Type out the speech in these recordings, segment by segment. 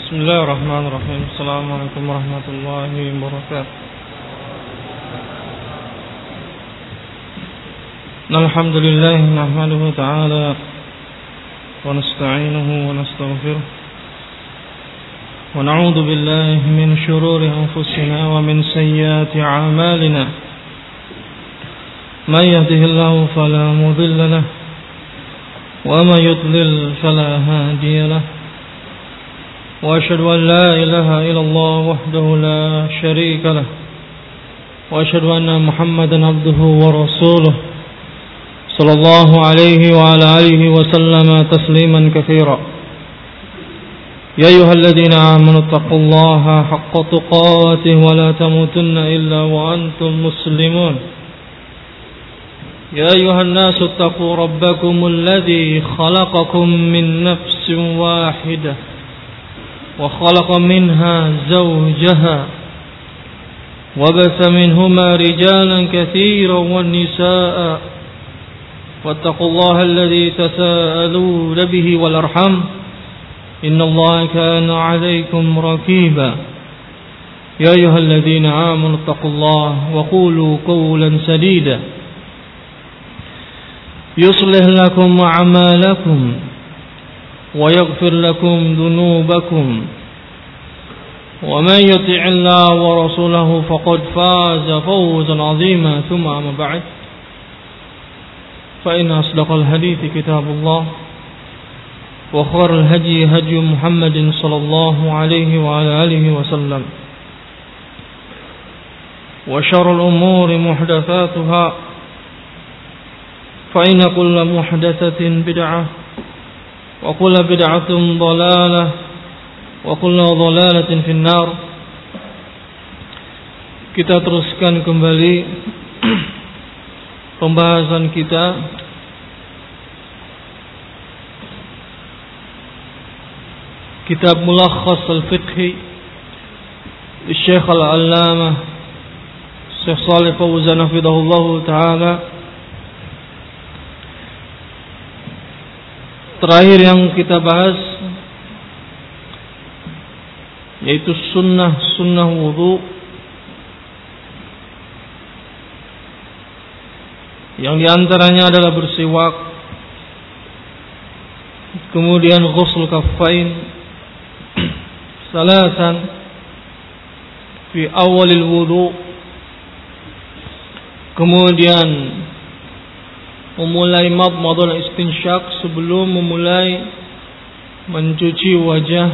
Bismillahirrahmanirrahim. Assalamualaikum warahmatullahi wabarakatuh. Alhamdulillah nahmaduhu ta'ala wa nasta'inuhu wa nastaghfiruh wa na'udzu billahi min shururi anfusina wa min sayyiati a'malina. May yahdihillahu fala mudilla lahu wa may yudlil fala hadiya lahu. وأشهد أن لا إله إلا الله وحده لا شريك له وأشهد أن محمدا عبده ورسوله صلى الله عليه وعلى آله وسلم تسليما كثيرا. يا أيها الذين آمنوا اتقوا الله حق تقاته ولا تموتن إلا وأنتم مسلمون. يا أيها الناس اتقوا ربكم الذي خلقكم من نفس واحدة وخلق منها زوجها وبث منهما رجالا كثيرا والنساء واتقوا الله الذي تساءلون به والأرحام إن الله كان عليكم رقيبا. يا أيها الذين آمنوا اتقوا الله وقولوا قولا سديدا يصلح لكم أعمالكم ويغفر لكم ذنوبكم ومن يطع الله ورسوله فقد فاز فوزا عظيما. ثم أما بعد فإن أصدق الحديث كتاب الله وخير الهدي هدي محمد صلى الله عليه وعلى آله وسلم وشر الأمور محدثاتها فإن كل محدثة بدعة وكل بدعة ضلالة وكل ضلالة في النار. Kita teruskan kembali pembahasan kita kitab Mulakhas al-Fiqhi Syekh al-Allamah Syekh Shalih Fauzan hafidhahullahu ta'ala. Terakhir yang kita bahas yaitu sunnah wudu yang diantaranya adalah bersiwak, kemudian ghusl kaffain salasan fi awalil wudu, kemudian memulai madmadah istinsyak sebelum memulai mencuci wajah,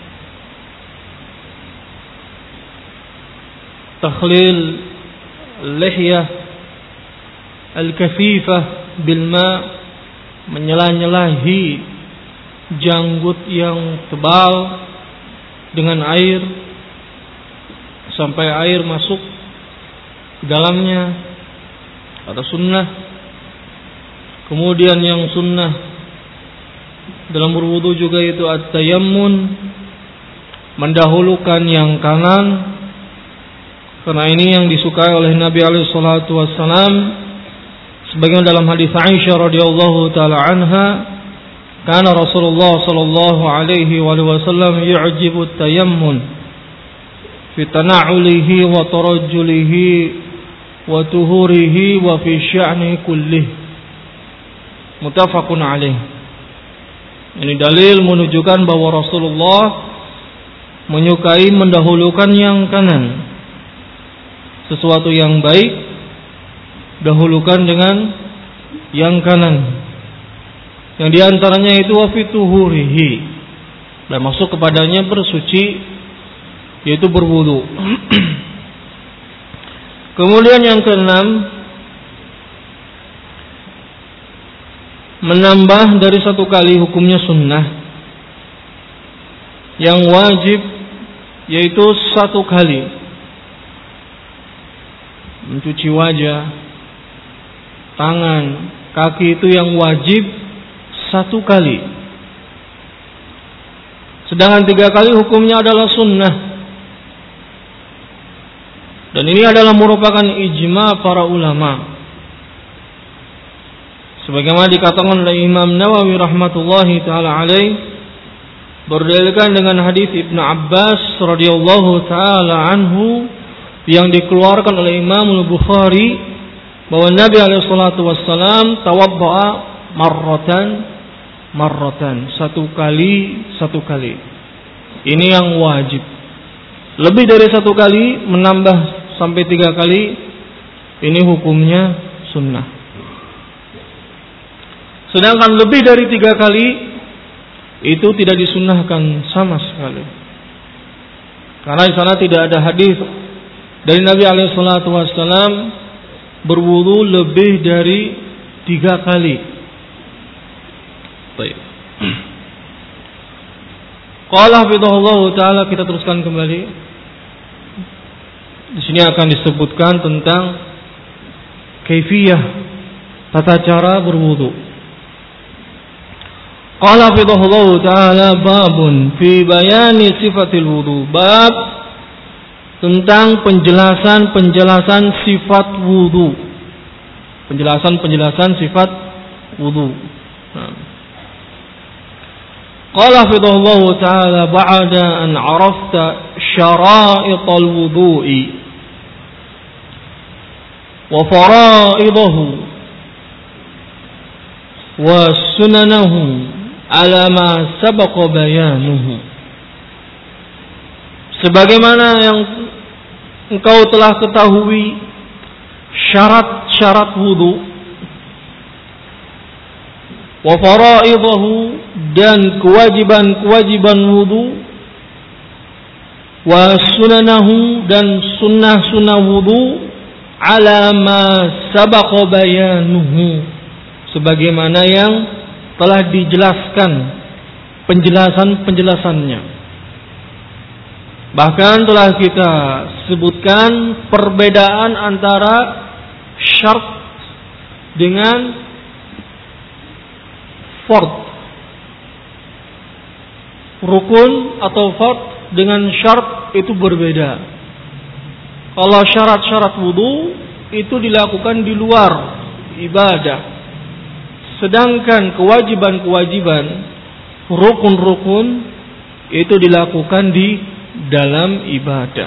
takhlil lihyah al-kafifah bil ma, menyela-nyelahi janggut yang tebal dengan air sampai air masuk ke dalamnya, atau sunnah. Kemudian yang sunnah dalam berwudu juga itu at-tayammun, mendahulukan yang kanan, karena ini yang disukai oleh Nabi alaihi salatu wassalam, sebagaimana dalam hadis Aisyah radhiyallahu taala anha, kana Rasulullah sallallahu alaihi wasallam yu'jibu at-tayammun fi tana'ulihi wa tarajjulihi wa tuhurihi wa fi sya'ni kullihi. Muttafaqun alaih. Ini dalil menunjukkan bahwa Rasulullah menyukai mendahulukan yang kanan. Sesuatu yang baik dahulukan dengan yang kanan. Yang diantaranya itu wa fituhurihi, dan masuk kepadanya bersuci, yaitu berwudu. Kemudian yang keenam, menambah dari satu kali hukumnya sunnah. Yang wajib yaitu satu kali mencuci wajah, tangan, kaki, itu yang wajib satu kali. Sedangkan 3 kali hukumnya adalah sunnah. Dan ini adalah merupakan ijma para ulama. sebagaimana dikatakan oleh Imam Nawawi rahmatullahi taala alaih berdalilkan dengan hadis Ibnu Abbas radhiyallahu taala anhu yang dikeluarkan oleh Imam Al-Bukhari bahwa Nabi alaihi salatu wassalam tawaddaa marratan, satu kali. Ini yang wajib. Lebih dari satu kali, menambah sampai 3 kali, ini hukumnya sunnah. Sedangkan lebih dari 3 kali itu tidak disunnahkan sama sekali. Karena di sana tidak ada hadis dari Nabi alaihi salatu wasallam berwudu lebih dari 3 kali. Baik. Qala hafizahullah taala, kita teruskan kembali. Di sini akan disebutkan tentang kaifiyah, tata cara berwudu. Qala hafizahullah taala babun fi bayani sifatil wudu. Bab tentang penjelasan sifat wudu. Penjelasan sifat wudu. Qala hafizahullah taala ba'da an 'arafta syara'ital wudu'i wa fara'idahu wa sunanahu ala ma sabaqa bayanuhu. Sebagaimana yang engkau telah ketahui syarat-syarat wudu, wa faraidahu, dan kewajiban-kewajiban wudu, wa sunanahu, dan sunnah-sunnah wudu, ala ma sabaqa bayanuhu, sebagaimana yang telah dijelaskan penjelasannya. Bahkan telah kita sebutkan perbedaan antara syart dengan fard. Rukun atau fard dengan syart itu berbeda. Kalau syarat-syarat wudu itu dilakukan di luar ibadah. Sedangkan kewajiban-kewajiban, rukun-rukun itu dilakukan di dalam ibadah.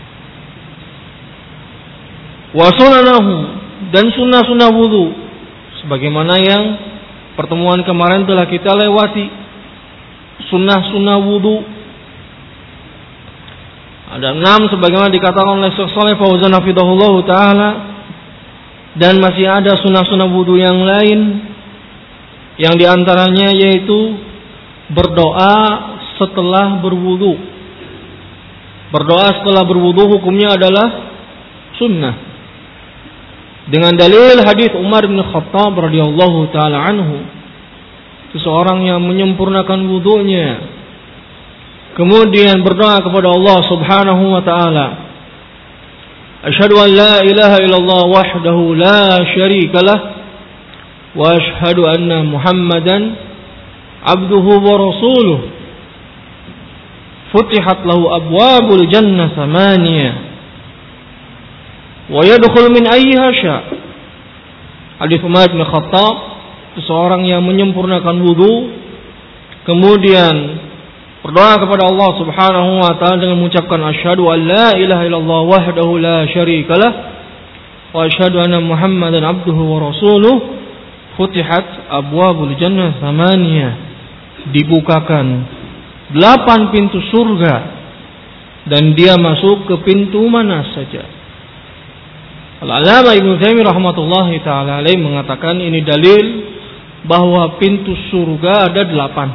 Wa sunanahu, dan sunnah-sunnah wudu, sebagaimana yang pertemuan kemarin telah kita lewati. Sunnah-sunnah wudu ada 6 sebagaimana dikatakan oleh Syekh Shalih Fauzan hafizahullah taala, dan masih ada sunnah-sunnah wudu yang lain, yang diantaranya yaitu berdoa setelah berwudu. Berdoa setelah berwudu hukumnya adalah sunnah. Dengan dalil hadis Umar bin Khattab radhiyallahu taala anhu, seseorang yang menyempurnakan wudunya kemudian berdoa kepada Allah Subhanahu wa taala, asyhadu an la ilaha illallah wahdahu la syarikalah wa asyhadu anna Muhammadan abduhu wa rasuluh, futihat lahu abwabul jannah thamaniyah wa yadkhul min ayyiha sya'. Hadis Umar bin Khattab, seseorang yang menyempurnakan wudu kemudian berdoa kepada Allah Subhanahu wa taala dengan mengucapkan asyhadu an la ilaha illallah wahdahu la syarikalah wa asyhadu anna Muhammadan abduhu wa rasuluh, futihat abwabul jannah thamaniyah, dibukakan 8 pintu surga dan dia masuk ke pintu mana saja. Al-Allamah Ibnu Taimiyah rahmatullahi taala alaih mengatakan ini dalil bahwa pintu surga ada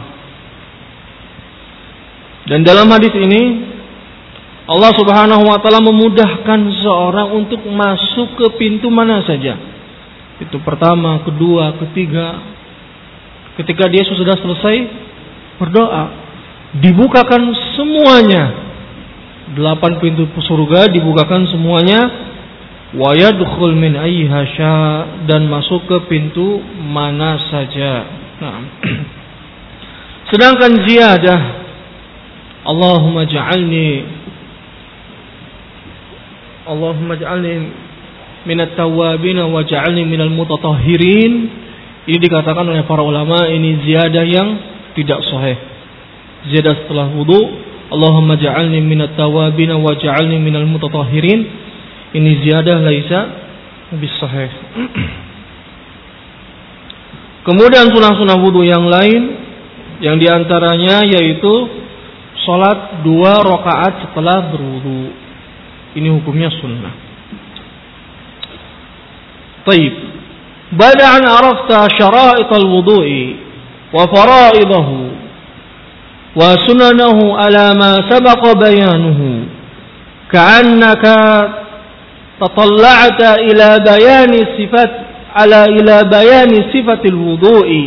8. Dan dalam hadis ini Allah Subhanahu wa taala memudahkan seseorang untuk masuk ke pintu mana saja. Itu pertama, kedua, ketiga. Ketika dia sudah selesai berdoa, dibukakan semuanya. 8 pintu surga dibukakan semuanya. Wa yadkhul min ayyiha sya', dan masuk ke pintu mana saja. Nah. Sedangkan ziyadah, Allahumma ja'alni minat tawabin wa ja'alni minal mutatahhirin, ini dikatakan oleh para ulama ini ziyadah yang tidak sahih. ziyadah setelah wudu, Allahumma ja'alni minat tawabin wa ja'alni minal mutatahhirin. Ini ziyadah laisa bis sahih. Kemudian sunah-sunah wudu yang lain, yang diantaranya yaitu salat 2 rakaat setelah berwudu. Ini hukumnya sunnah. Taib. Ba'da an arafta syara'it al-wudu'i wa fara'idahu wa sunanahu ala ma sabaqa bayanuhu, ka'annaka tatalla'ta ila bayani sifatil wudu'i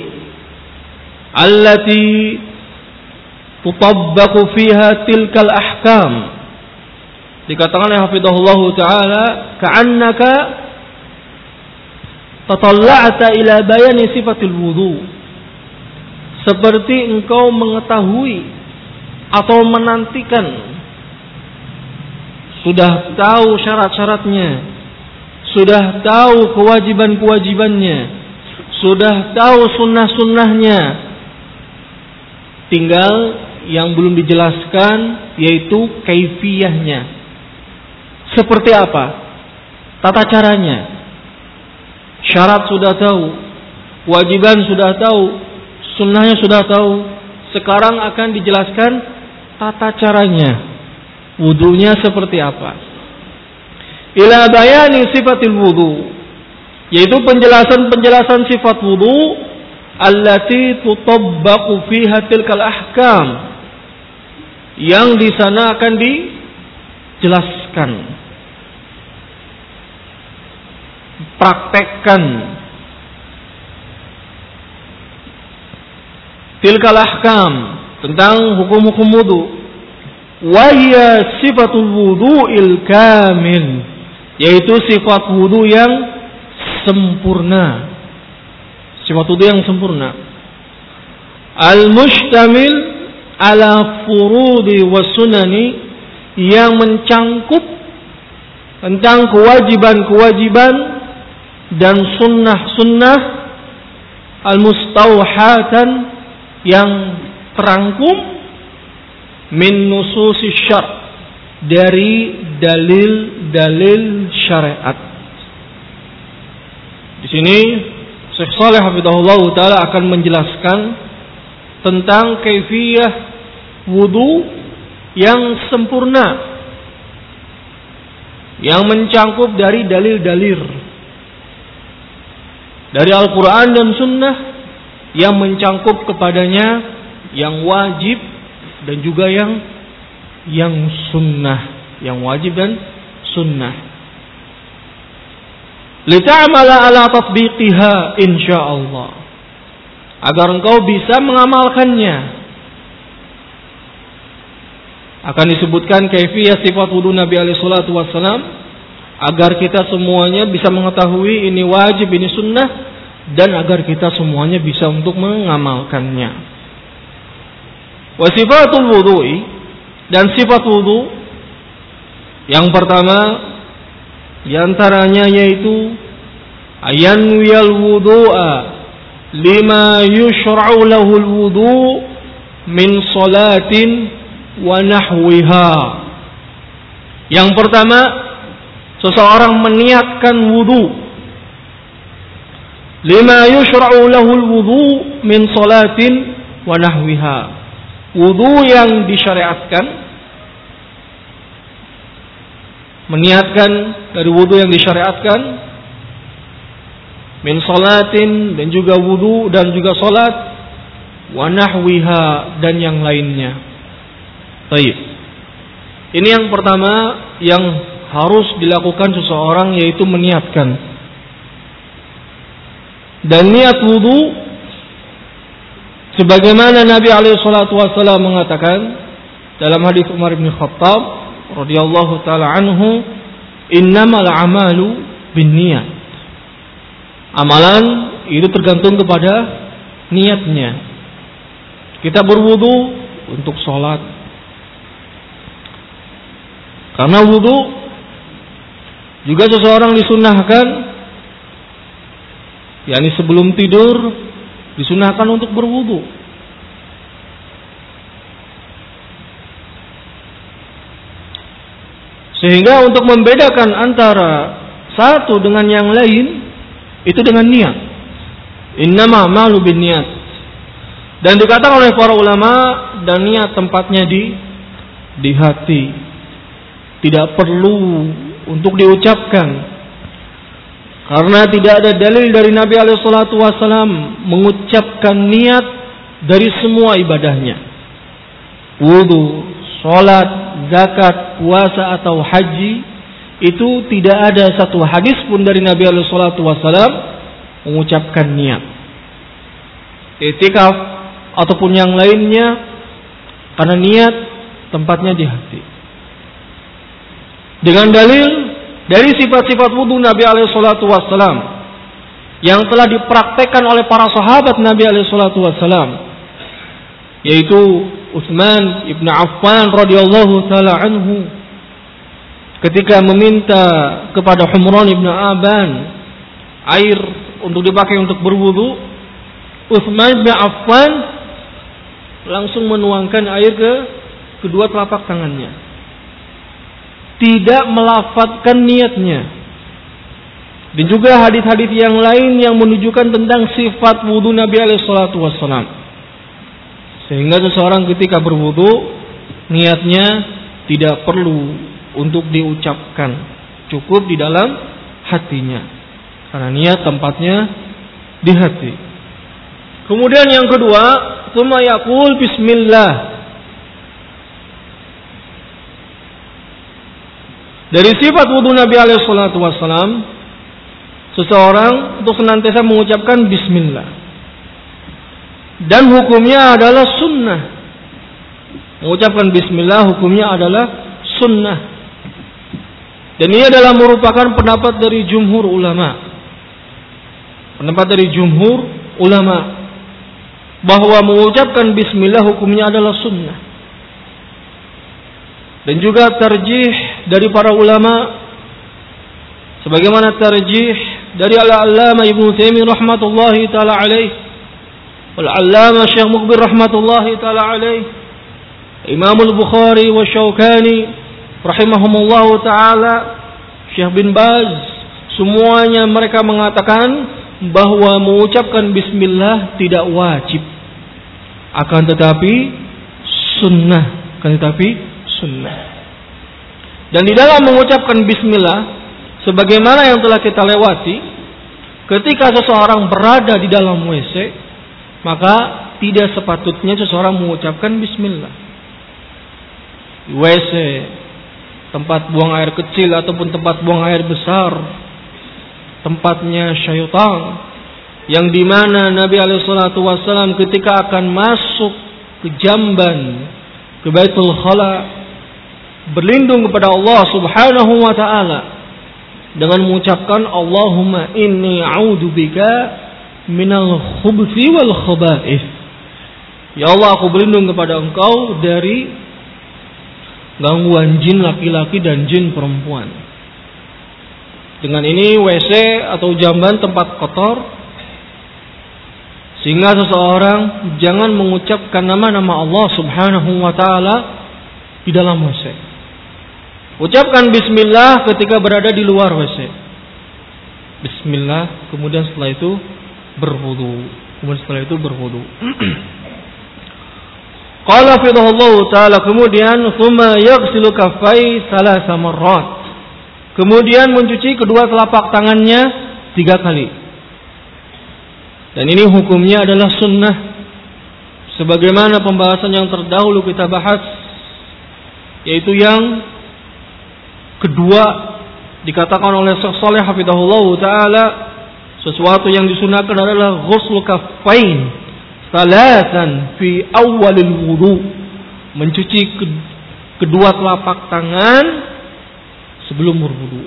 allati tutabbaqu fiha tilkal ahkam. Dikatakan oleh hafizahullah taala, ka'annaka tatalla'ta ila bayani sifatil wudu, seperti engkau mengetahui atau menantikan, sudah tahu syarat-syaratnya, sudah tahu kewajiban-kewajibannya, sudah tahu sunnah-sunnahnya. Tinggal yang belum dijelaskan yaitu kaifiyahnya. Seperti apa? Tata caranya. Syarat sudah tahu, kewajiban sudah tahu, sunnahnya sudah tahu. Sekarang akan dijelaskan tata caranya. Wudunya seperti apa? Ila bayani sifatil wudu, yaitu penjelasan sifat wudu allati tutabbaqu fiha tilkal ahkam, yang di sana akan dijelaskan, praktekkan tilkal ahkam, tentang hukum-hukum wudu. Wa hiya sifatul wudu'il kamil, yaitu sifat wudu yang sempurna. Sifat wudu yang sempurna. Al-mustamil ala furudi wa sunani, yang mencangkup tentang kewajiban-kewajiban dan sunnah-sunnah, al-mustauhatan, yang terangkum min nususi syar', dari dalil-dalil syariat. Di sini Syekh Shalih hafizahullah taala akan menjelaskan tentang kaifiyah wudu yang sempurna, yang mencangkup dari dalil-dalil dari Al-Quran dan Sunnah, yang mencangkup kepadanya yang wajib dan juga yang sunnah, yang wajib dan sunnah. Lita'amala ala tatbiqiha insyaallah, agar engkau bisa mengamalkannya. Akan disebutkan kaifiyah sifat wudu Nabi alaihi salatu wassalam, agar kita semuanya bisa mengetahui ini wajib, ini sunnah, dan agar kita semuanya bisa untuk mengamalkannya. Wa sifatul wudu'i, dan sifat wudu yang pertama diantaranya yaitu ayanwiyal wudu'a lima yushra'u lahul wudu' min salatin wa nahwiha. Yang pertama, seseorang meniatkan wudu lima yushra'u lahul wudu' min salatin wa nahwiha, wudu yang disyariatkan, meniatkan dari wudu yang disyariatkan, min salatin, dan juga wudu dan juga salat, wa nahwiha, dan yang lainnya. Baik. Ini yang pertama yang harus dilakukan seseorang, yaitu meniatkan. Dan niat wudu sebagaimana Nabi alaihi salatu wasallam mengatakan dalam hadis Umar bin Khattab radhiyallahu taala anhu, innamal a'malu binniyat. Amalan itu tergantung kepada niatnya. Kita berwudu untuk sholat, karena wudu juga seseorang disunnahkan, yakni sebelum tidur disunnahkan untuk berwudu. Sehingga untuk membedakan antara satu dengan yang lain itu dengan niat. Innama a'malu binniyat. Dan dikatakan oleh para ulama, dan niat tempatnya di hati. Tidak perlu untuk diucapkan. Karena tidak ada dalil dari Nabi SAW mengucapkan niat dari semua ibadahnya. Wudu, sholat, zakat, puasa atau haji, itu tidak ada satu hadis pun dari Nabi SAW mengucapkan niat. I'tikaf ataupun yang lainnya, karena niat tempatnya di hati. Dengan dalil dari sifat-sifat wudu Nabi SAW yang telah dipraktekkan oleh para sahabat Nabi SAW, yaitu Utsman ibn Affan radhiyallahu taala anhu ketika meminta kepada Humran ibn Aban air untuk dipakai untuk berwudu, Utsman ibn Affan langsung menuangkan air ke kedua telapak tangannya, tidak melafadzkan niatnya. Dan juga hadis-hadis yang lain yang menunjukkan tentang sifat wudu Nabi SAW. Sehingga seseorang ketika berwudu, niatnya tidak perlu untuk diucapkan, cukup di dalam hatinya, karena niat tempatnya di hati. Kemudian yang kedua, tsumma yaqul bismillah. Dari sifat wudu Nabi SAW, seseorang untuk senantiasa mengucapkan bismillah. Dan hukumnya adalah sunnah. Mengucapkan bismillah hukumnya adalah sunnah. Dan ini adalah merupakan pendapat dari jumhur ulama. Pendapat dari jumhur ulama bahwa mengucapkan bismillah hukumnya adalah sunnah. Dan juga tarjih dari para ulama, sebagaimana tarjih dari Al-Allamah Ibnu Taimiyah rahmatullahi taala alaih, Al-Allamah Syekh Muqbil rahmatullahi taala alaih, Imam Al-Bukhari wa Syaukani rahimahumullahu taala, Syekh bin Baz, semuanya mereka mengatakan bahwa mengucapkan bismillah tidak wajib, akan tetapi sunnah, sunnah. Dan di dalam mengucapkan bismillah, sebagaimana yang telah kita lewati, ketika seseorang berada di dalam WC, maka tidak sepatutnya seseorang mengucapkan bismillah. WC, tempat buang air kecil ataupun tempat buang air besar, tempatnya syaitan, yang dimana Nabi SAW ketika akan masuk ke jamban, ke Baitul Khala, berlindung kepada Allah Subhanahu wa taala dengan mengucapkan Allahumma inni a'udzubika minal khubuthi wal khaba'ith. Ya Allah, aku berlindung kepada Engkau dari gangguan jin laki-laki dan jin perempuan. Dengan ini WC atau jamban tempat kotor, sehingga seseorang jangan mengucapkan nama-nama Allah Subhanahu wa taala di dalam WC. Ucapkan bismillah ketika berada di luar WC. Bismillah, kemudian setelah itu berwudu. Qala fidahullahu ta'ala, kemudian thumma yaghsilu kaffai salasa marrat. Kemudian mencuci kedua telapak tangannya 3 kali. Dan ini hukumnya adalah sunnah, sebagaimana pembahasan yang terdahulu kita bahas, yaitu yang kedua dikatakan oleh Syekh Shalih hafizahullahu ta'ala, sesuatu yang disunahkan adalah ghusl kaffain salasan fi awalil wudu, mencuci kedua telapak tangan sebelum berwudu.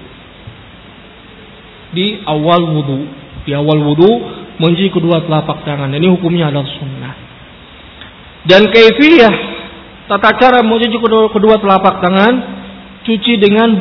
Di awal wudu mencuci kedua telapak tangan. Ini hukumnya adalah sunnah. Dan kaifiyah, tata cara mencuci kedua telapak tangan, cuci dengan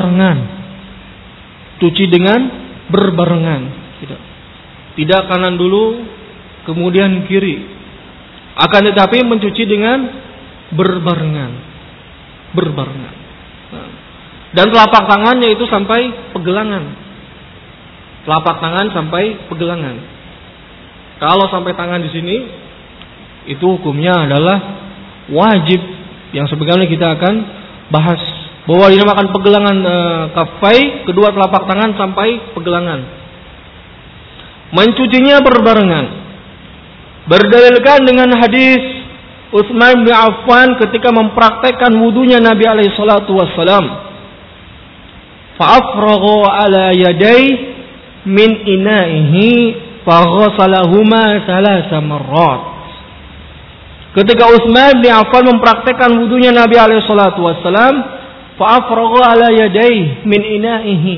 berbarengan. Tidak kanan dulu kemudian kiri, akan tetapi mencuci dengan berbarengan. Nah, Dan telapak tangannya itu sampai pegelangan. Telapak tangan sampai pegelangan. Kalau sampai tangan di sini, itu hukumnya adalah wajib. Yang sebagaimana kita akan bahas, bahwa dinamakan pegelangan kafai, kedua telapak tangan sampai pegelangan. Mencucinya berbarengan. Berdalilkan dengan hadis Utsman bin Affan ketika mempraktekkan wudunya Nabi alaihi salatu wassalam. Fa'afragha ala yaday min ina'ihi faghasalahuma thalatha marrat. Ketika Utsman bin Affan mempraktekkan wudunya Nabi alaihi salatu wassalam, fa'afragha ala yaday min ina'ihi.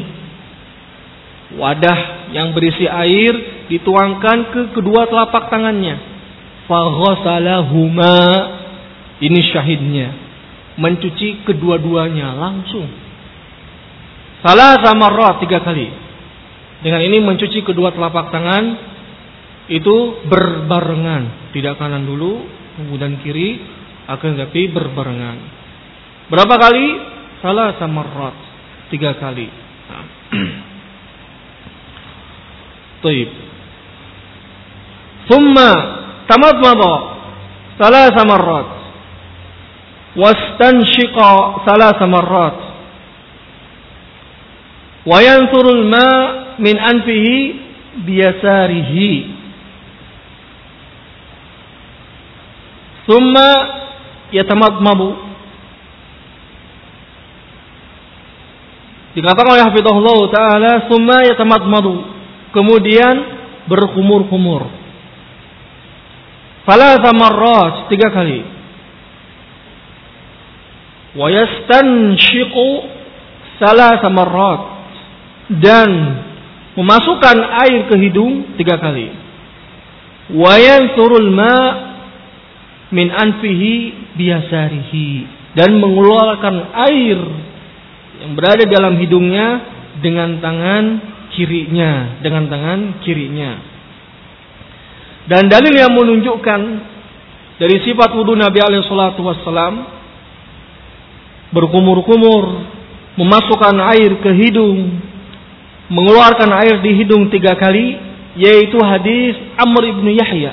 Wadah yang berisi air dituangkan ke kedua telapak tangannya. Faghasalahuma, ini syahidnya, mencuci kedua-duanya langsung. Thalatha marrat, 3 kali. Dengan ini mencuci kedua telapak tangan itu berbarengan, tidak kanan dulu kemudian kiri, akan tapi berbarengan. Berapa kali? Thalatha marrat, 3 kali. Baik. Thumma tamadmada thalatha marrat wastanshiqa thalatha marrat wa yanthurul ma min anfihi biyasarihi thumma yatamadmadu. Dikatakan oleh hafizahullah taala thumma yatamadmadu, kemudian berkumur-kumur. Thalatha marrat, 3 kali. Wa yastanshiqu thalatha marrat, dan memasukkan air ke hidung 3 kali. Wa yanthurul ma min anfihi biyasarihi, dan mengeluarkan air yang berada dalam hidungnya dengan tangan kirinya, Dan dalil yang menunjukkan dari sifat wudu Nabi alaihi salatu wassalam, berkumur-kumur, memasukkan air ke hidung, mengeluarkan air di hidung 3 kali, yaitu hadis Amr ibn Yahya.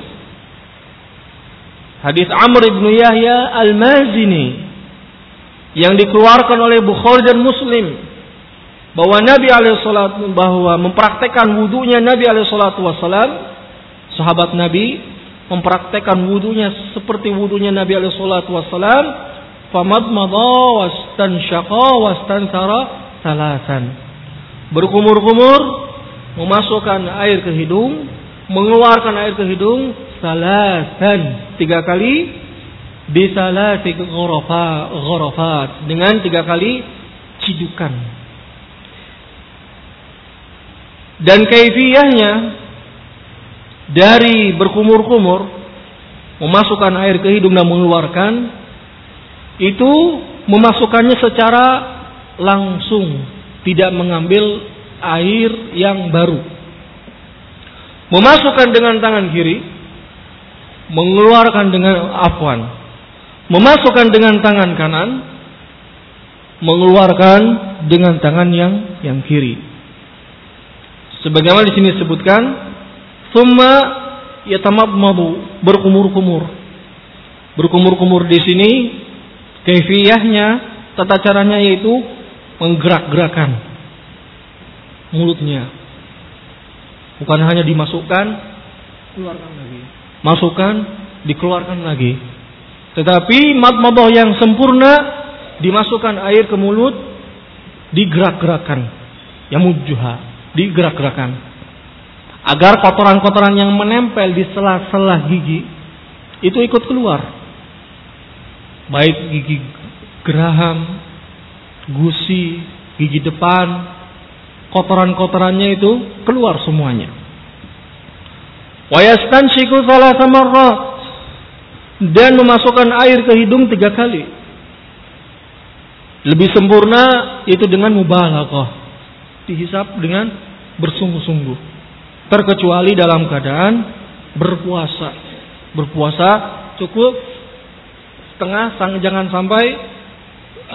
Hadis Amr ibn Yahya al-Mazini yang dikeluarkan oleh Bukhari dan Muslim, bahwa Nabi alaihi salatu, bahwa mempraktekkan wudunya Nabi alaihi salatu wassalam, sahabat Nabi mempraktekkan wudunya seperti wudunya Nabi alaihi salatu wassalam, famadmadha wastanshaqa wastanthara thalathan. Berkumur-kumur, memasukkan air ke hidung, mengeluarkan air ke hidung thalathan, 3 kali, bi thalathi ghurafat, dengan 3 kali cidukan. Dan kaifiyahnya dari berkumur-kumur, memasukkan air ke hidung dan mengeluarkan, itu memasukkannya secara langsung, tidak mengambil air yang baru. Memasukkan dengan tangan kiri, mengeluarkan dengan memasukkan dengan tangan kanan, mengeluarkan dengan tangan yang kiri. Sebagaimana di sini disebutkan, summa yatamadmadu, berkumur-kumur. Berkumur-kumur di sini kaifiyahnya, tata caranya yaitu menggerak-gerakan mulutnya. Bukan hanya dimasukkan, keluarkan lagi. Masukkan, dikeluarkan lagi. Tetapi madmadah yang sempurna, dimasukkan air ke mulut, digerak-gerakan. Yamujjuha, digerak-gerakan. Agar kotoran-kotoran yang menempel di sela-sela gigi itu ikut keluar. Baik gigi geraham, gusi, gigi depan, kotoran-kotorannya itu keluar semuanya. Wa yastanshiku thalatha marrat, dan memasukkan air ke hidung 3 kali. Lebih sempurna itu dengan mubalaghah, dihisap dengan bersungguh-sungguh. Terkecuali dalam keadaan berpuasa. Berpuasa cukup setengah, jangan sampai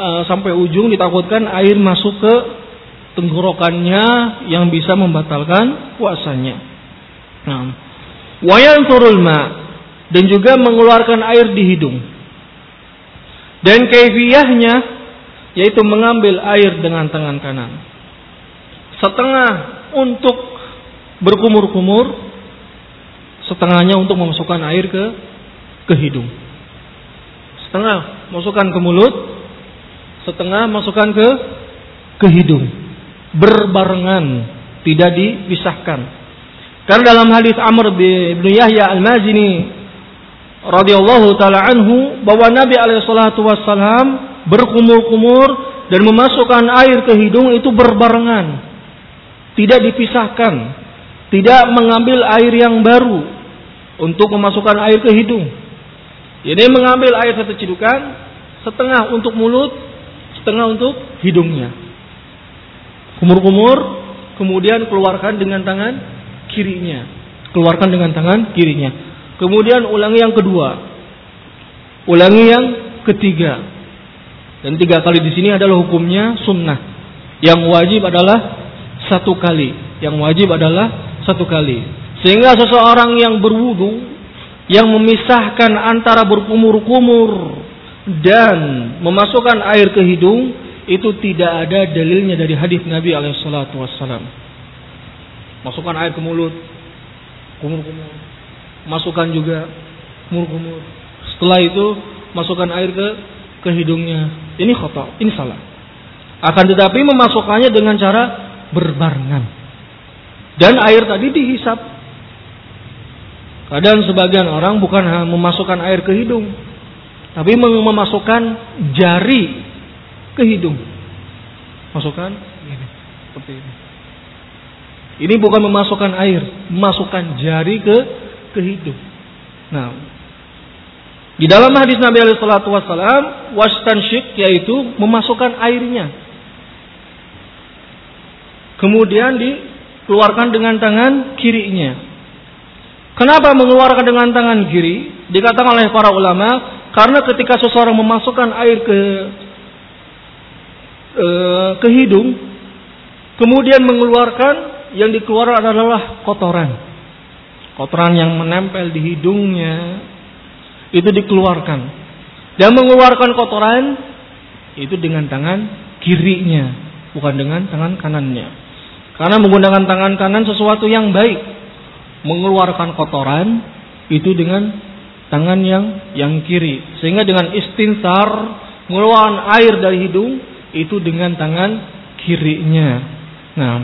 sampai ujung, ditakutkan air masuk ke tenggorokannya yang bisa membatalkan puasanya. Nah, wa yanthurul ma, dan juga mengeluarkan air di hidung. Dan kaifiyahnya yaitu mengambil air dengan tangan kanan. Setengah untuk berkumur-kumur, setengahnya untuk memasukkan air ke hidung. Setengah masukkan ke mulut, setengah masukkan ke hidung. Berbarengan, tidak dipisahkan. Karena dalam hadis Amr bin Yahya Al-Mazini radhiyallahu taala anhu, bahwa Nabi alaihi salatu wassalam berkumur-kumur dan memasukkan air ke hidung itu berbarengan, tidak dipisahkan, tidak mengambil air yang baru untuk memasukkan air ke hidung. Jadi mengambil air satu cidukan, setengah untuk mulut, setengah untuk hidungnya. Kumur-kumur, kemudian keluarkan dengan tangan kirinya. Keluarkan dengan tangan kirinya. Kemudian ulangi yang kedua. Ulangi yang ketiga. Dan 3 kali di sini adalah hukumnya sunnah. Yang wajib adalah 1 kali. Yang wajib adalah 1 kali. Sehingga seseorang yang berwudu, yang memisahkan antara berkumur-kumur dan memasukkan air ke hidung, itu tidak ada dalilnya dari hadis Nabi alaihissalatu wassalam. Masukkan air ke mulut, kumur-kumur. Masukkan juga kumur-kumur. Setelah itu masukkan air ke hidungnya. Ini khata, ini salah. Akan tetapi memasukkannya dengan cara berbarengan. Dan air tadi dihisap. Kadang sebagian orang bukan memasukkan air ke hidung, tapi memasukkan jari ke hidung. Masukkan ini, seperti ini. Ini bukan memasukkan air, memasukkan jari ke hidung. Nah, di dalam hadis Nabi alaihi salatu wasallam, wastansyik, yaitu memasukkan airnya. Kemudian dikeluarkan dengan tangan kirinya. Kenapa mengeluarkan dengan tangan kiri? Dikatakan oleh para ulama, karena ketika seseorang memasukkan air ke hidung, kemudian mengeluarkan, yang dikeluarkan adalah kotoran. Kotoran yang menempel di hidungnya itu dikeluarkan. Dan mengeluarkan kotoran itu dengan tangan kirinya, bukan dengan tangan kanannya. Karena menggunakan tangan kanan sesuatu yang baik. Mengeluarkan kotoran itu dengan tangan yang kiri. Sehingga dengan istinsar, mengeluarkan air dari hidung itu dengan tangan kirinya. Nah,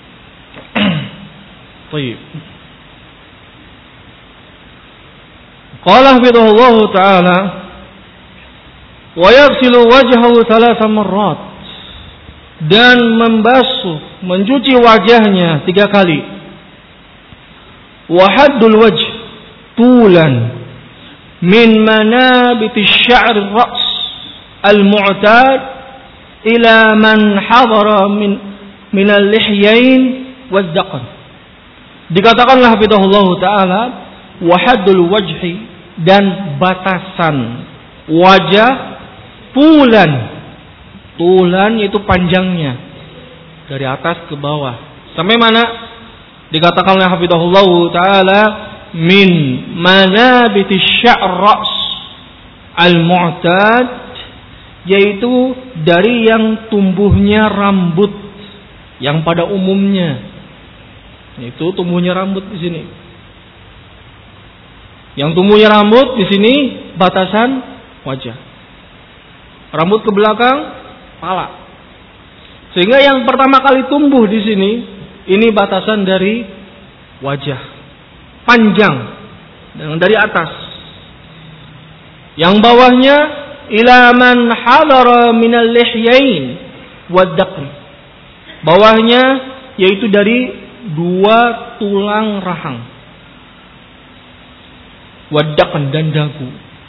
baik. Qala hafidhahullah ta'ala wa yaghsilu wajhahu 3 marrat, dan membasuh, mencuci wajahnya 3 kali. Wa haddul wajh tulan min manabiti sya'r ra's al-mu'tad ila man hadara min al-lihyain wad-daqan. Dikatakanlah hafidhahullah ta'ala, wa haddul wajhi, dan batasan wajah, tulan itu panjangnya dari atas ke bawah sampai mana? Dikatakan oleh hafidhahullah ta'ala, min manabiti sya'r ra's al-mu'tad, yaitu dari yang tumbuhnya rambut yang pada umumnya. Itu tumbuhnya rambut di sini. Yang tumbuhnya rambut di sini batasan wajah. Rambut ke belakang kepala. Sehingga yang pertama kali tumbuh di sini, ini batasan dari wajah, panjang dari atas. Yang bawahnya ila man hadara minal lihyain wad-daqn. Bawahnya yaitu dari 2 tulang rahang, wad-daqn, dan dagu.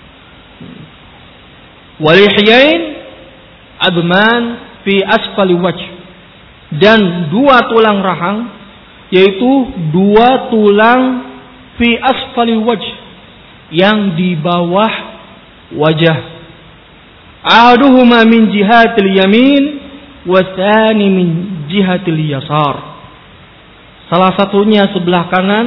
Walihyain adman fi asfali wajh, dan 2 tulang rahang yaitu 2 tulang fi asfali wajh, yang di bawah wajah. Ahaduhuma min jihatil yamin wa tsani min jihatil yasar. Salah satunya sebelah kanan,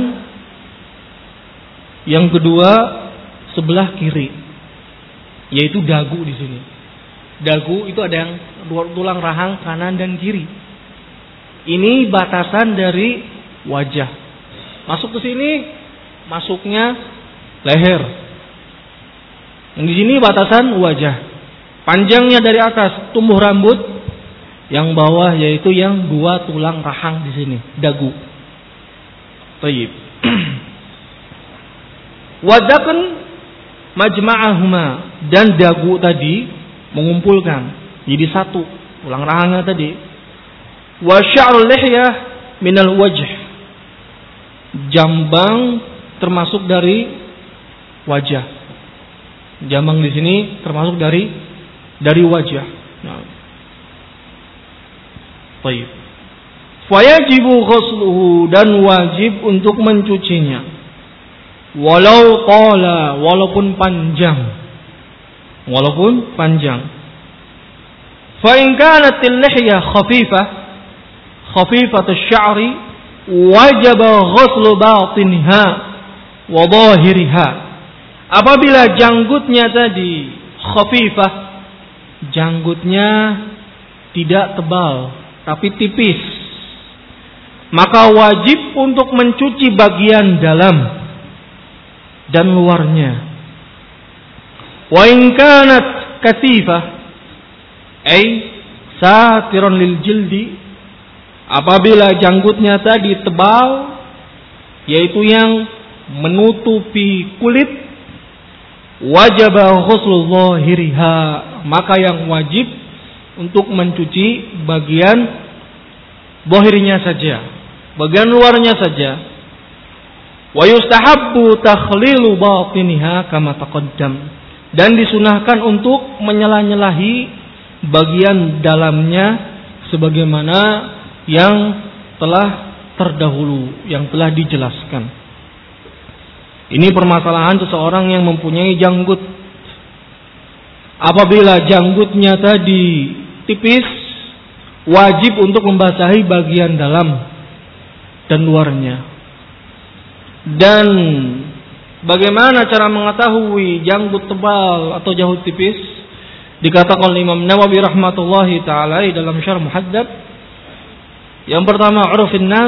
yang kedua sebelah kiri, yaitu dagu di sini. Dagu itu ada yang dua tulang rahang kanan dan kiri. Ini batasan dari wajah. Masuk ke sini, masuknya leher. Yang di sini batasan wajah. Panjangnya dari atas tumbuh rambut, yang bawah yaitu yang dua tulang rahang di sini, dagu. Tayyib. Wadakun majma'ahuma, dan dagu tadi mengumpulkan jadi satu tulang rahangnya tadi. Wa sya'rul lihyah minal wajh, jambang termasuk dari wajah. Jambang di sini termasuk dari wajah. Nah. Baik. Fayajibu ghusluhu, dan wajib untuk mencucinya. Walau qala, walaupun panjang. Walaupun panjang. Fa in kanat al-lihyah khafifatus sya'ri wajaba ghuslu batinha wa dhahiriha. Apabila janggutnya tadi khafifah, janggutnya tidak tebal tapi tipis, maka wajib untuk mencuci bagian dalam dan luarnya. Wa in kanat katifah ay satiran lil jildi, apabila janggutnya tadi tebal, yaitu yang menutupi kulit, wajib ghuslu zahiriha, maka yang wajib untuk mencuci bagian zahirnya saja, bagian luarnya saja. Wa yustahabbu takhlilu batiniha kama taqaddam, dan disunahkan untuk menyela-nyelahi bagian dalamnya sebagaimana yang telah terdahulu, yang telah dijelaskan. Ini permasalahan seseorang yang mempunyai janggut. Apabila janggutnya tadi tipis, wajib untuk membasahi bagian dalam dan luarnya. Dan bagaimana cara mengetahui janggut tebal atau janggut tipis? Dikatakan oleh Imam Nawawi rahmatullahi ta'ala dalam Syarh Muhaddab, yang pertama urfin nas,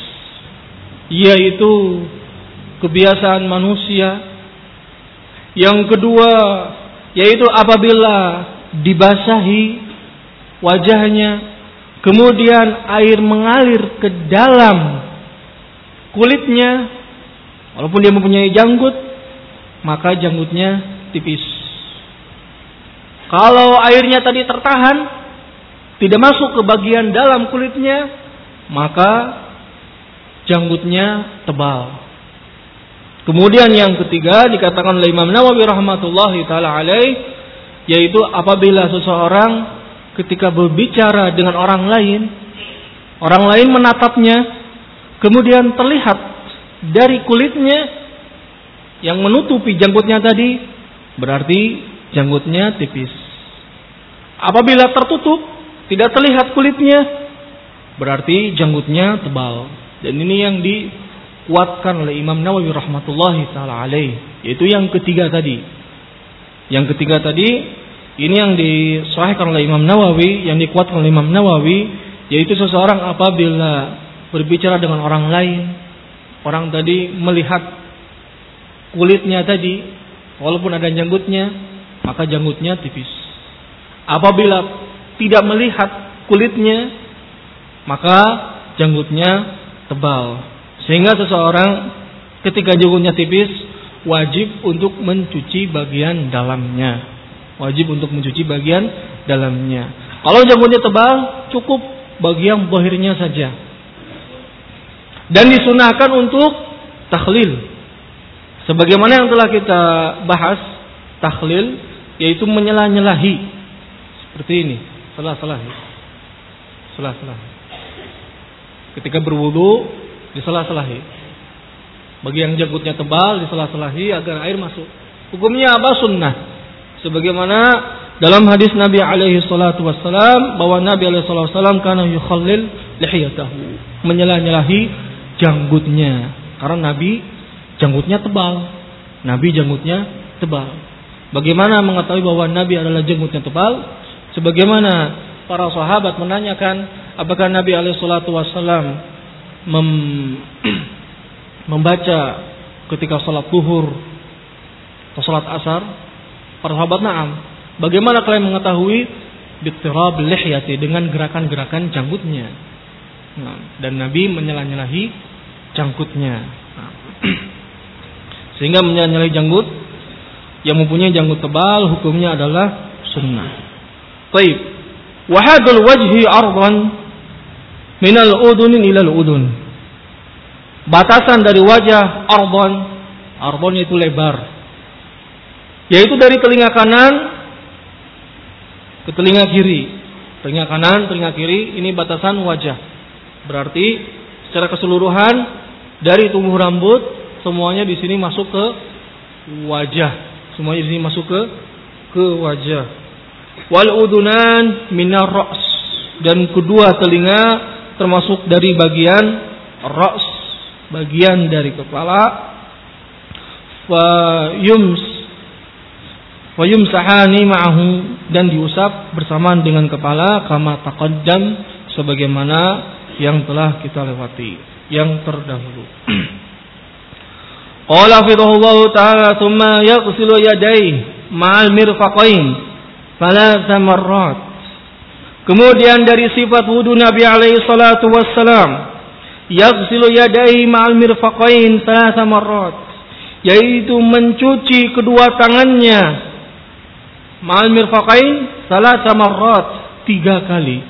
yaitu kebiasaan manusia. Yang kedua yaitu apabila dibasahi wajahnya, kemudian air mengalir ke dalam kulitnya, walaupun dia mempunyai janggut, maka janggutnya tipis. Kalau airnya tadi tertahan, tidak masuk ke bagian dalam kulitnya, maka janggutnya tebal. Kemudian yang ketiga dikatakan oleh Imam Nawawi rahmatullahi taala alaih, yaitu apabila seseorang ketika berbicara dengan orang lain menatapnya, kemudian terlihat dari kulitnya yang menutupi janggutnya tadi, berarti janggutnya tipis. Apabila tertutup, tidak terlihat kulitnya, berarti janggutnya tebal. Dan ini yang dikuatkan oleh Imam Nawawi rahmatullahi taala alaih, yaitu yang ketiga tadi. Yang ketiga tadi ini yang disahihkan oleh Imam Nawawi, yang dikuatkan oleh Imam Nawawi, yaitu seseorang apabila berbicara dengan orang lain, orang tadi melihat kulitnya tadi, walaupun ada janggutnya, maka janggutnya tipis. Apabila tidak melihat kulitnya, maka janggutnya tebal. Sehingga seseorang ketika janggutnya tipis, wajib untuk mencuci bagian dalamnya. Wajib untuk mencuci bagian dalamnya. Kalau janggutnya tebal, cukup bagian zahirnya saja. Dan disunahkan untuk takhlil. Sebagaimana yang telah kita bahas, takhlil yaitu menyela-nyelahi. Seperti ini, selah-selahi. Ketika berwudu, diselah-selahi. Bagi yang janggutnya tebal, diselah-selahi agar air masuk. Hukumnya apa? Sunnah. Sebagaimana Dalam hadis Nabi alaihi salatu wassalam bahwa Nabi alaihi salatu wassalam kana yukhallil lihiyatahu, menyelah-nyelahi janggutnya. Karena Nabi janggutnya tebal. Bagaimana mengetahui bahwa Nabi adalah janggutnya tebal? Sebagaimana para sahabat menanyakan apakah Nabi alaihi salatu wassalam membaca ketika salat zuhur atau salat asar. Para sahabat, na'am. Bagaimana kalian mengetahui? Bittirab lihyati, dengan gerakan-gerakan janggutnya. Dan Nabi menyelah-nyelahi janggutnya. Sehingga menyelah-nyelahi janggut yang mempunyai janggut tebal hukumnya adalah sunnah. Baik. Wahadul wajhi ardan minal udun ilal udun. Batasan dari wajah ardan itu lebar. Yaitu dari telinga kanan ke telinga kiri. Telinga kanan, telinga kiri, ini batasan wajah. Berarti secara keseluruhan dari tumbuh rambut semuanya di sini masuk ke wajah. Semuanya di sini masuk ke wajah. Wal udunan minar ra's, dan kedua telinga termasuk dari bagian ra's, bagian dari kepala. Wa yumsahani ma'ahu, dan diusap bersamaan dengan kepala, kama taqaddam, sebagaimana yang telah kita lewati, yang terdahulu. Qala hafidhahullahu ta'ala thumma yaghsilu yadayhi ma'al mirfaqain thalatha marrat. Kemudian dari sifat wudu Nabi alaihi salatu wassalam, yaghsilu yadayhi ma'al mirfaqain thalatha marrat, yaitu mencuci kedua tangannya ma'al mirfaqain thalatha marrat, tiga kali.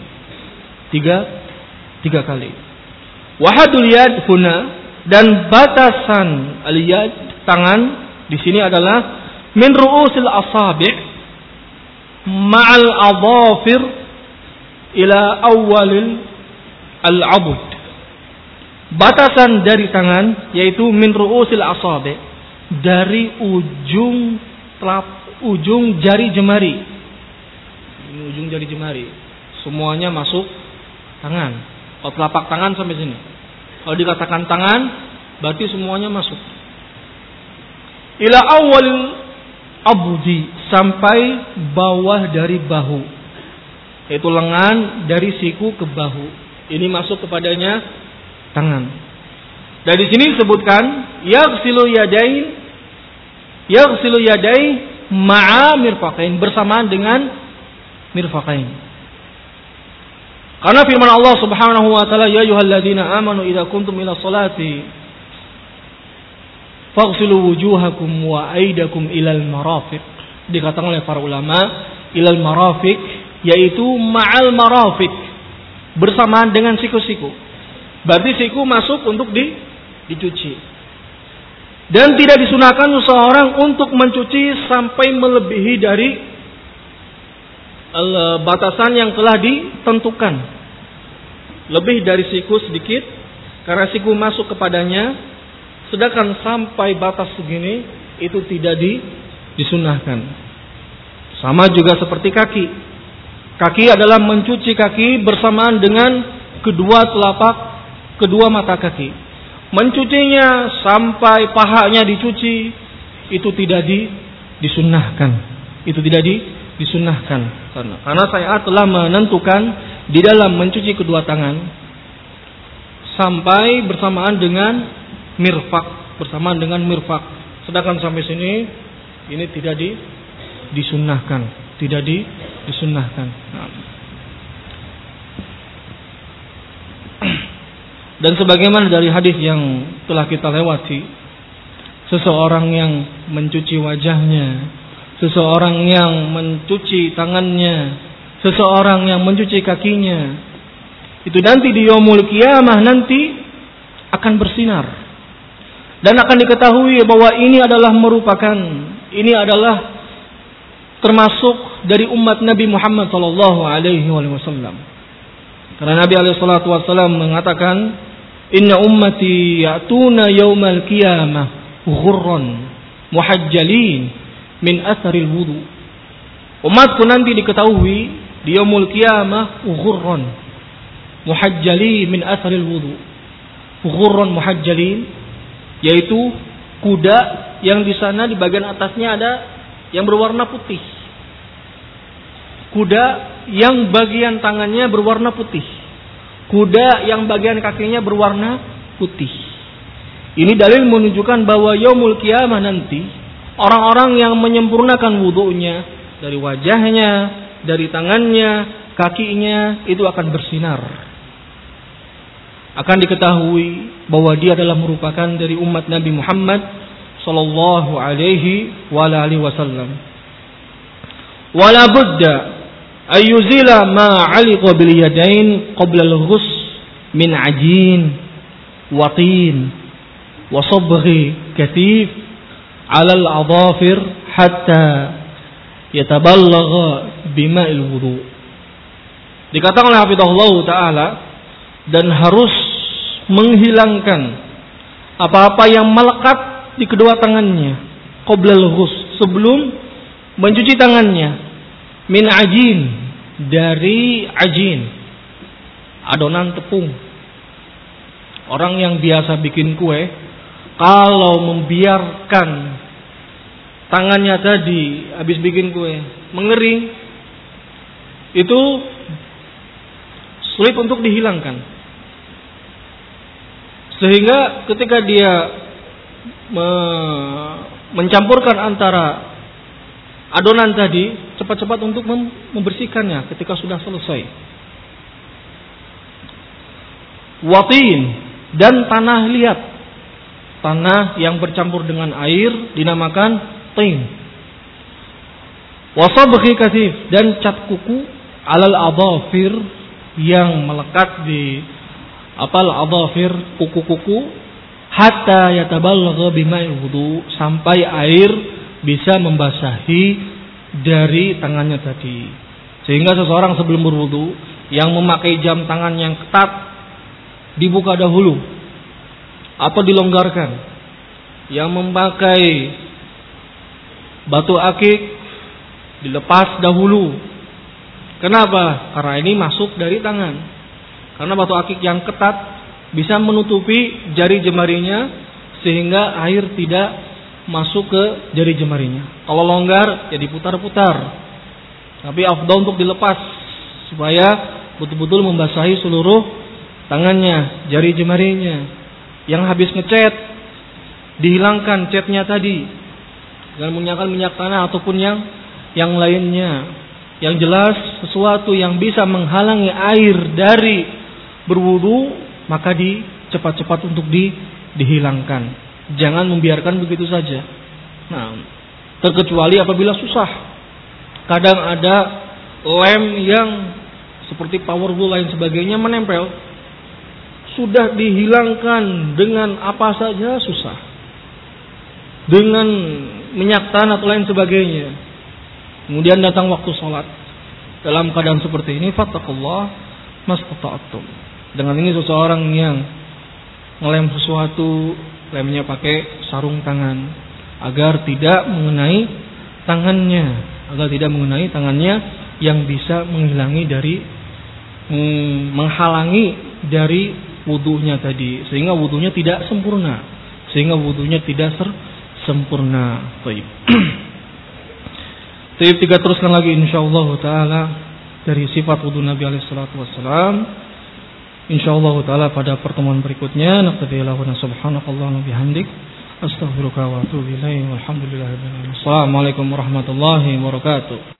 Wahadul yad huna, dan batasan al-yad, tangan di sini adalah min ru'usil asabi' ma'al adhafir ila awwalil al-abud. Batasan dari tangan yaitu min ru'usil asabi', dari ujung jari jemari. Ini ujung jari jemari. Semuanya masuk tangan. Kalau telapak tangan sampai sini. Kalau dikatakan tangan, berarti semuanya masuk. Ila awalil abudi, sampai bawah dari bahu. Yaitu lengan dari siku ke bahu. Ini masuk kepadanya tangan. Dari sini disebutkan yaghsilu yadain ma'a mirfaqain, bersamaan dengan mirfaqain. Karena firman Allah Subhanahu wa taala, ya ayyuhalladzina amanu idza kuntum ila sholati faghsilu wujuhakum wa aydakum ilal marafiq. Dikatakan oleh para ulama ilal marafiq, yaitu ma'al marafiq, bersamaan dengan siku-siku. Berarti siku masuk untuk dicuci. Dan tidak disunahkan seseorang untuk mencuci sampai melebihi dari batasan yang telah ditentukan. Lebih dari siku sedikit, karena siku masuk kepadanya. Sedangkan sampai batas segini, itu tidak disunahkan. Sama juga seperti kaki. Kaki adalah mencuci kaki bersamaan dengan kedua mata kaki. Mencucinya sampai pahanya dicuci, itu tidak disunahkan. Itu tidak disunahkan. Karena saya telah menentukan di dalam mencuci kedua tangan sampai bersamaan dengan mirfaq, Sedangkan sampai sini ini tidak disunahkan, Nah. Dan sebagaimana dari hadis yang telah kita lewati, seseorang yang mencuci wajahnya, seseorang yang mencuci tangannya, seseorang yang mencuci kakinya, itu nanti di yaumul qiyamah nanti akan bersinar. Dan akan diketahui bahwa ini adalah termasuk dari umat Nabi Muhammad SAW. Karena Nabi SAW mengatakan, inna ummati ya'tuna yawmal qiyamah ghurran muhajjalin min atharil wudu. Umatku nanti diketahui di yaumul qiyamah ghurran muhajjali min atharil wudu. Ghurran muhajjalin, yaitu kuda yang di sana di bagian atasnya ada yang berwarna putih. Kuda yang bagian tangannya berwarna putih. Kuda yang bagian kakinya berwarna putih. Ini dalil menunjukkan bahwa yaumul qiyamah nanti orang-orang yang menyempurnakan wudunya dari wajahnya, dari tangannya, kakinya itu akan bersinar. Akan diketahui bahwa dia adalah merupakan dari umat Nabi Muhammad sallallahu alaihi wasallam. Wala budda ayyuzila ma 'aliqa bil yadain qabla al-ghus min ajin wa tin wa sabghi katif 'ala al-adhafir hatta yataballagha bima'il wudu. Dikatakan oleh hafizahullah taala, dan harus menghilangkan apa-apa yang melekat di kedua tangannya qabla al-ghus, sebelum mencuci tangannya, min ajin, dari ajin, adonan tepung. Orang yang biasa bikin kue, kalau membiarkan tangannya tadi habis bikin kue mengering, itu sulit untuk dihilangkan. Sehingga ketika dia mencampurkan antara adonan tadi, cepat-cepat untuk membersihkannya ketika sudah selesai. Watin, dan tanah liat, tanah yang bercampur dengan air dinamakan tin. Wasabghi katif, dan cat kuku alal adhafir, yang melekat di adhafir, kuku-kuku, hatta yataballagha bima'il wudu, sampai air bisa membasahi dari tangannya tadi. Sehingga seseorang sebelum berwudu yang memakai jam tangan yang ketat dibuka dahulu atau dilonggarkan. Yang memakai batu akik dilepas dahulu. Kenapa? Karena ini masuk dari tangan. Karena batu akik yang ketat bisa menutupi jari jemarinya sehingga air tidak masuk ke jari jemarinya. Kalau longgar ya diputar-putar. Tapi afdal untuk dilepas supaya betul-betul membasahi seluruh tangannya, jari jemarinya. Yang habis ngecat dihilangkan catnya tadi dengan menggunakan minyak tanah ataupun yang lainnya. Yang jelas sesuatu yang bisa menghalangi air dari berwudu, maka cepat-cepat untuk dihilangkan. Jangan membiarkan begitu saja. Nah, terkecuali apabila susah. Kadang ada lem yang seperti power glue lain sebagainya menempel. Sudah dihilangkan dengan apa saja susah. Dengan minyak tanah atau lain sebagainya. Kemudian datang waktu sholat. Dalam keadaan seperti ini, fattaqullah mastata'tum. Dengan ini seseorang yang ngelem sesuatu, lemnya pakai sarung tangan agar tidak mengenai tangannya, yang bisa menghalangi dari wudunya tadi, sehingga wudunya tidak sempurna. Baik. Kita teruskan lagi insyaallah taala dari sifat wudu Nabi alaihi salatu wasallam. Insyaallah taala pada pertemuan berikutnya. Naqdilahu subhanakallahumma bihamdik astaghfiruka wa atubu ilaik. Walhamdulillahirabbil alamin. Assalamualaikum warahmatullahi wabarakatuh.